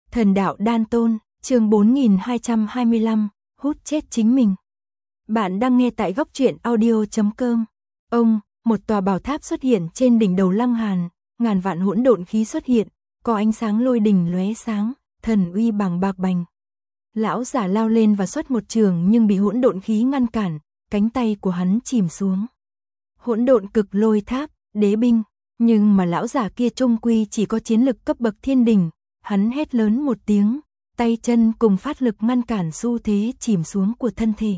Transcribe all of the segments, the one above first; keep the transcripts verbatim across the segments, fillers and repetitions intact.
Thần đạo đan tôn, chương bốn nghìn hai trăm hai mươi lăm, hút chết chính mình. Bạn đang nghe tại góc truyện audio chấm com. Ông, một tòa bảo tháp xuất hiện trên đỉnh đầu Lăng Hàn, ngàn vạn hỗn độn khí xuất hiện, có ánh sáng lôi đình lóe sáng, thần uy bằng bạc bành. Lão giả lao lên và xuất một trường nhưng bị hỗn độn khí ngăn cản, cánh tay của hắn chìm xuống. Hỗn độn cực lôi tháp, đế binh, nhưng mà lão giả kia trung quy chỉ có chiến lực cấp bậc thiên đỉnh, hắn hét lớn một tiếng, tay chân cùng phát lực ngăn cản xu thế chìm xuống của thân thể.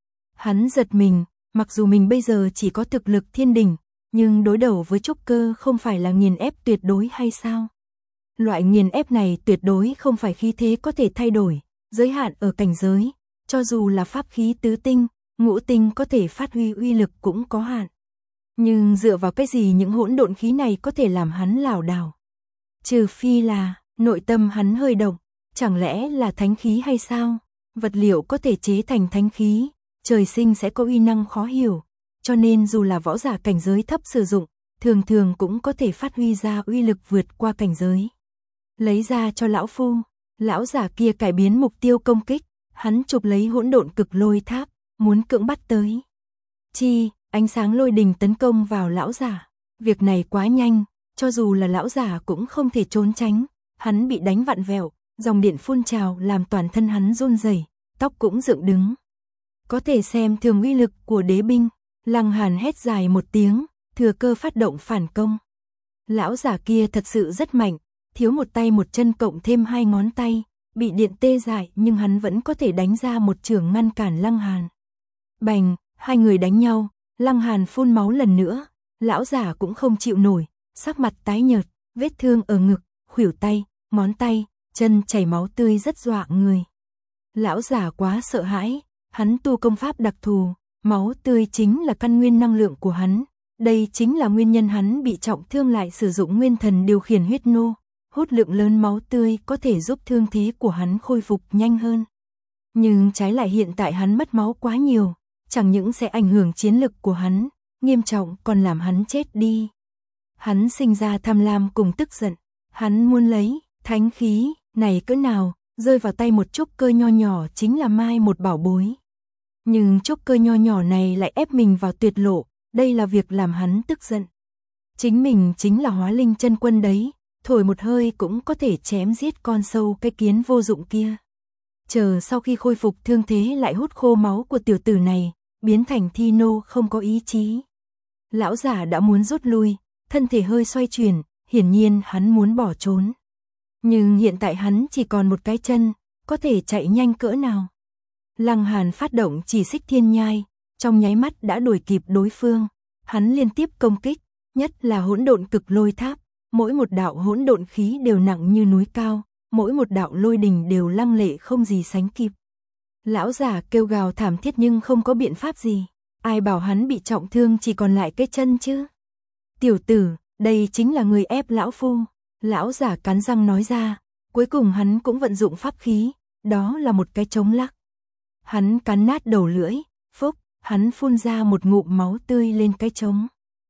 Hắn giật mình, mặc dù mình bây giờ chỉ có thực lực thiên đỉnh, nhưng đối đầu với trúc cơ không phải là nghiền ép tuyệt đối hay sao? Loại nghiền ép này tuyệt đối không phải khí thế có thể thay đổi, giới hạn ở cảnh giới, cho dù là pháp khí tứ tinh, ngũ tinh có thể phát huy uy lực cũng có hạn. Nhưng dựa vào cái gì những hỗn độn khí này có thể làm hắn lảo đảo? Trừ phi là, nội tâm hắn hơi động, chẳng lẽ là thánh khí hay sao? Vật liệu có thể chế thành thánh khí, trời sinh sẽ có uy năng khó hiểu, cho nên dù là võ giả cảnh giới thấp sử dụng, thường thường cũng có thể phát huy ra uy lực vượt qua cảnh giới. Lấy ra cho lão phu, lão giả kia cải biến mục tiêu công kích, hắn chụp lấy hỗn độn cực lôi tháp, muốn cưỡng bắt tới. Chi, ánh sáng lôi đình tấn công vào lão giả, việc này quá nhanh, cho dù là lão giả cũng không thể trốn tránh, hắn bị đánh vặn vẹo, dòng điện phun trào làm toàn thân hắn run rẩy, tóc cũng dựng đứng. Có thể xem thường uy lực của đế binh, Lăng Hàn hét dài một tiếng, thừa cơ phát động phản công. Lão giả kia thật sự rất mạnh, thiếu một tay một chân cộng thêm hai ngón tay, bị điện tê dại nhưng hắn vẫn có thể đánh ra một chưởng ngăn cản Lăng Hàn. Bành, hai người đánh nhau, Lăng Hàn phun máu lần nữa, lão giả cũng không chịu nổi, sắc mặt tái nhợt, vết thương ở ngực, khuỷu tay, ngón tay, chân chảy máu tươi rất dọa người. Lão giả quá sợ hãi, hắn tu công pháp đặc thù, máu tươi chính là căn nguyên năng lượng của hắn, đây chính là nguyên nhân hắn bị trọng thương lại sử dụng nguyên thần điều khiển huyết nô, hút lượng lớn máu tươi có thể giúp thương thế của hắn khôi phục nhanh hơn. Nhưng trái lại hiện tại hắn mất máu quá nhiều, chẳng những sẽ ảnh hưởng chiến lực của hắn, nghiêm trọng còn làm hắn chết đi. Hắn sinh ra tham lam cùng tức giận, hắn muốn lấy thánh khí này cỡ nào, rơi vào tay một trúc cơ nho nhỏ chính là mai một bảo bối. Nhưng trúc cơ nho nhỏ này lại ép mình vào tuyệt lộ, đây là việc làm hắn tức giận. Chính mình chính là hóa linh chân quân đấy, thổi một hơi cũng có thể chém giết con sâu cái kiến vô dụng kia. Chờ sau khi khôi phục thương thế lại hút khô máu của tiểu tử này, biến thành thi nô không có ý chí. Lão giả đã muốn rút lui, thân thể hơi xoay chuyển, hiển nhiên hắn muốn bỏ trốn. Nhưng hiện tại hắn chỉ còn một cái chân, có thể chạy nhanh cỡ nào. Lăng Hàn phát động chỉ xích thiên nhai, trong nháy mắt đã đuổi kịp đối phương. Hắn liên tiếp công kích, nhất là hỗn độn cực lôi tháp, mỗi một đạo hỗn độn khí đều nặng như núi cao, mỗi một đạo lôi đình đều lăng lệ không gì sánh kịp. Lão giả kêu gào thảm thiết nhưng không có biện pháp gì, ai bảo hắn bị trọng thương chỉ còn lại cái chân chứ. Tiểu tử, đây chính là người ép lão phu. Lão giả cắn răng nói ra, cuối cùng hắn cũng vận dụng pháp khí, đó là một cái trống lắc. Hắn cắn nát đầu lưỡi, phúc, hắn phun ra một ngụm máu tươi lên cái trống.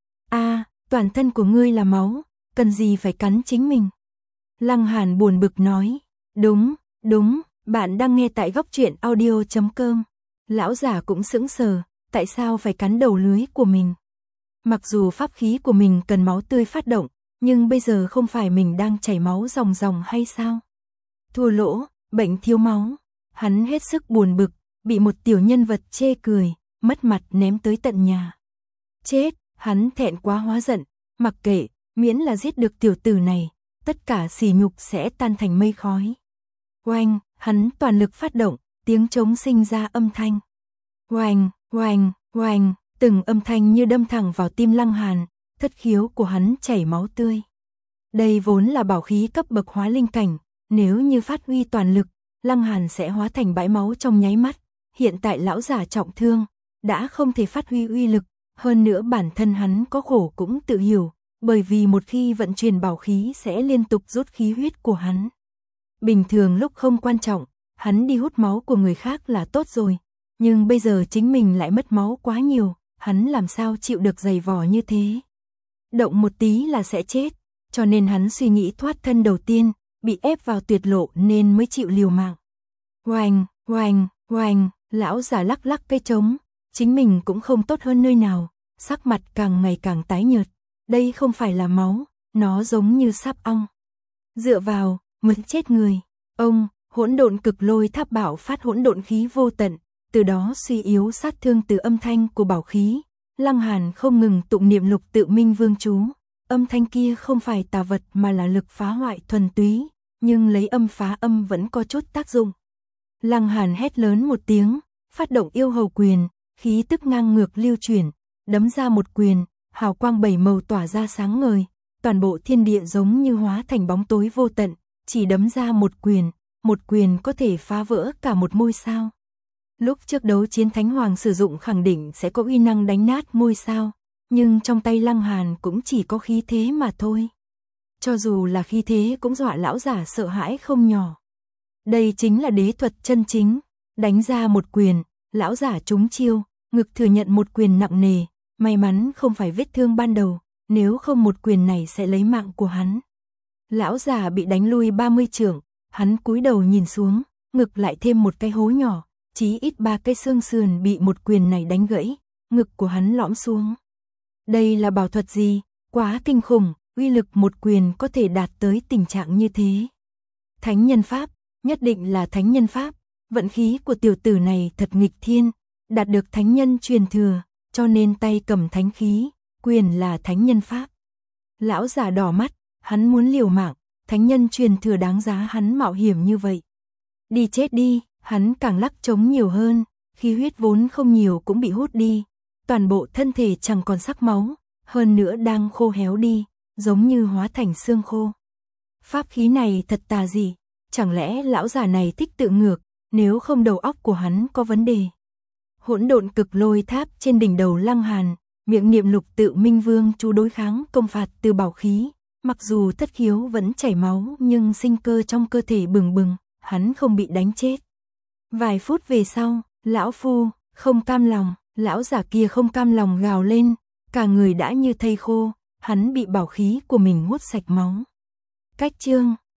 A, toàn thân của ngươi là máu, cần gì phải cắn chính mình? Lăng Hàn buồn bực nói, đúng, đúng, bạn đang nghe tại góc truyện audio chấm com. Lão giả cũng sững sờ, tại sao phải cắn đầu lưỡi của mình? Mặc dù pháp khí của mình cần máu tươi phát động, nhưng bây giờ không phải mình đang chảy máu ròng ròng hay sao? Thua lỗ, bệnh thiếu máu. Hắn hết sức buồn bực, bị một tiểu nhân vật chê cười, mất mặt ném tới tận nhà. Chết, hắn thẹn quá hóa giận, mặc kệ, miễn là giết được tiểu tử này, tất cả sỉ nhục sẽ tan thành mây khói. Oanh, hắn toàn lực phát động, tiếng trống sinh ra âm thanh. Oanh, oanh, oanh, từng âm thanh như đâm thẳng vào tim Lăng Hàn, thất khiếu của hắn chảy máu tươi. Đây vốn là bảo khí cấp bậc hóa linh cảnh, nếu như phát huy toàn lực, Lăng Hàn sẽ hóa thành bãi máu trong nháy mắt. Hiện tại lão giả trọng thương, đã không thể phát huy uy lực, hơn nữa bản thân hắn có khổ cũng tự hiểu, bởi vì một khi vận chuyển bảo khí sẽ liên tục rút khí huyết của hắn. Bình thường lúc không quan trọng, hắn đi hút máu của người khác là tốt rồi, nhưng bây giờ chính mình lại mất máu quá nhiều, hắn làm sao chịu được dày vò như thế. Động một tí là sẽ chết, cho nên hắn suy nghĩ thoát thân đầu tiên, bị ép vào tuyệt lộ nên mới chịu liều mạng. Oanh, oanh, oanh, lão già lắc lắc cây trống, chính mình cũng không tốt hơn nơi nào, sắc mặt càng ngày càng tái nhợt. Đây không phải là máu, nó giống như sáp ong. Dựa vào, muốn chết người. Ông, hỗn độn cực lôi tháp bạo phát hỗn độn khí vô tận, từ đó suy yếu sát thương từ âm thanh của bảo khí. Lăng Hàn không ngừng tụng niệm lục tự minh vương chú. Âm thanh kia không phải tà vật mà là lực phá hoại thuần túy, nhưng lấy âm phá âm vẫn có chút tác dụng. Lăng Hàn hét lớn một tiếng, phát động yêu hầu quyền, khí tức ngang ngược lưu chuyển, đấm ra một quyền, hào quang bảy màu tỏa ra sáng ngời, toàn bộ thiên địa giống như hóa thành bóng tối vô tận, chỉ đấm ra một quyền, một quyền có thể phá vỡ cả một ngôi sao. Lúc trước đấu chiến Thánh Hoàng sử dụng khẳng định sẽ có uy năng đánh nát ngôi sao, nhưng trong tay Lăng Hàn cũng chỉ có khí thế mà thôi. Cho dù là khí thế cũng dọa lão giả sợ hãi không nhỏ. Đây chính là đế thuật chân chính, đánh ra một quyền, lão giả trúng chiêu, ngực thừa nhận một quyền nặng nề, may mắn không phải vết thương ban đầu, nếu không một quyền này sẽ lấy mạng của hắn. Lão già bị đánh lui ba mươi trượng, hắn cúi đầu nhìn xuống, ngực lại thêm một cái hố nhỏ, chí ít ba cái xương sườn bị một quyền này đánh gãy, ngực của hắn lõm xuống. Đây là bảo thuật gì? Quá kinh khủng, uy lực một quyền có thể đạt tới tình trạng như thế. Thánh nhân pháp, nhất định là thánh nhân pháp, vận khí của tiểu tử này thật nghịch thiên, đạt được thánh nhân truyền thừa, cho nên tay cầm thánh khí, quyền là thánh nhân pháp. Lão già đỏ mắt, hắn muốn liều mạng, thánh nhân truyền thừa đáng giá hắn mạo hiểm như vậy. Đi chết đi, hắn càng lắc trống nhiều hơn, khí huyết vốn không nhiều cũng bị hút đi, toàn bộ thân thể chẳng còn sắc máu, hơn nữa đang khô héo đi, giống như hóa thành xương khô. Pháp khí này thật tà dị, chẳng lẽ lão già này thích tự ngược, nếu không đầu óc của hắn có vấn đề. Hỗn độn cực lôi tháp trên đỉnh đầu Lăng Hàn, miệng niệm lục tự minh vương chú đối kháng công phạt từ bảo khí, mặc dù thất khiếu vẫn chảy máu nhưng sinh cơ trong cơ thể bừng bừng, hắn không bị đánh chết. Vài phút về sau, lão phu, không cam lòng, lão giả kia không cam lòng gào lên, cả người đã như thây khô, hắn bị bảo khí của mình hút sạch máu. Cách chương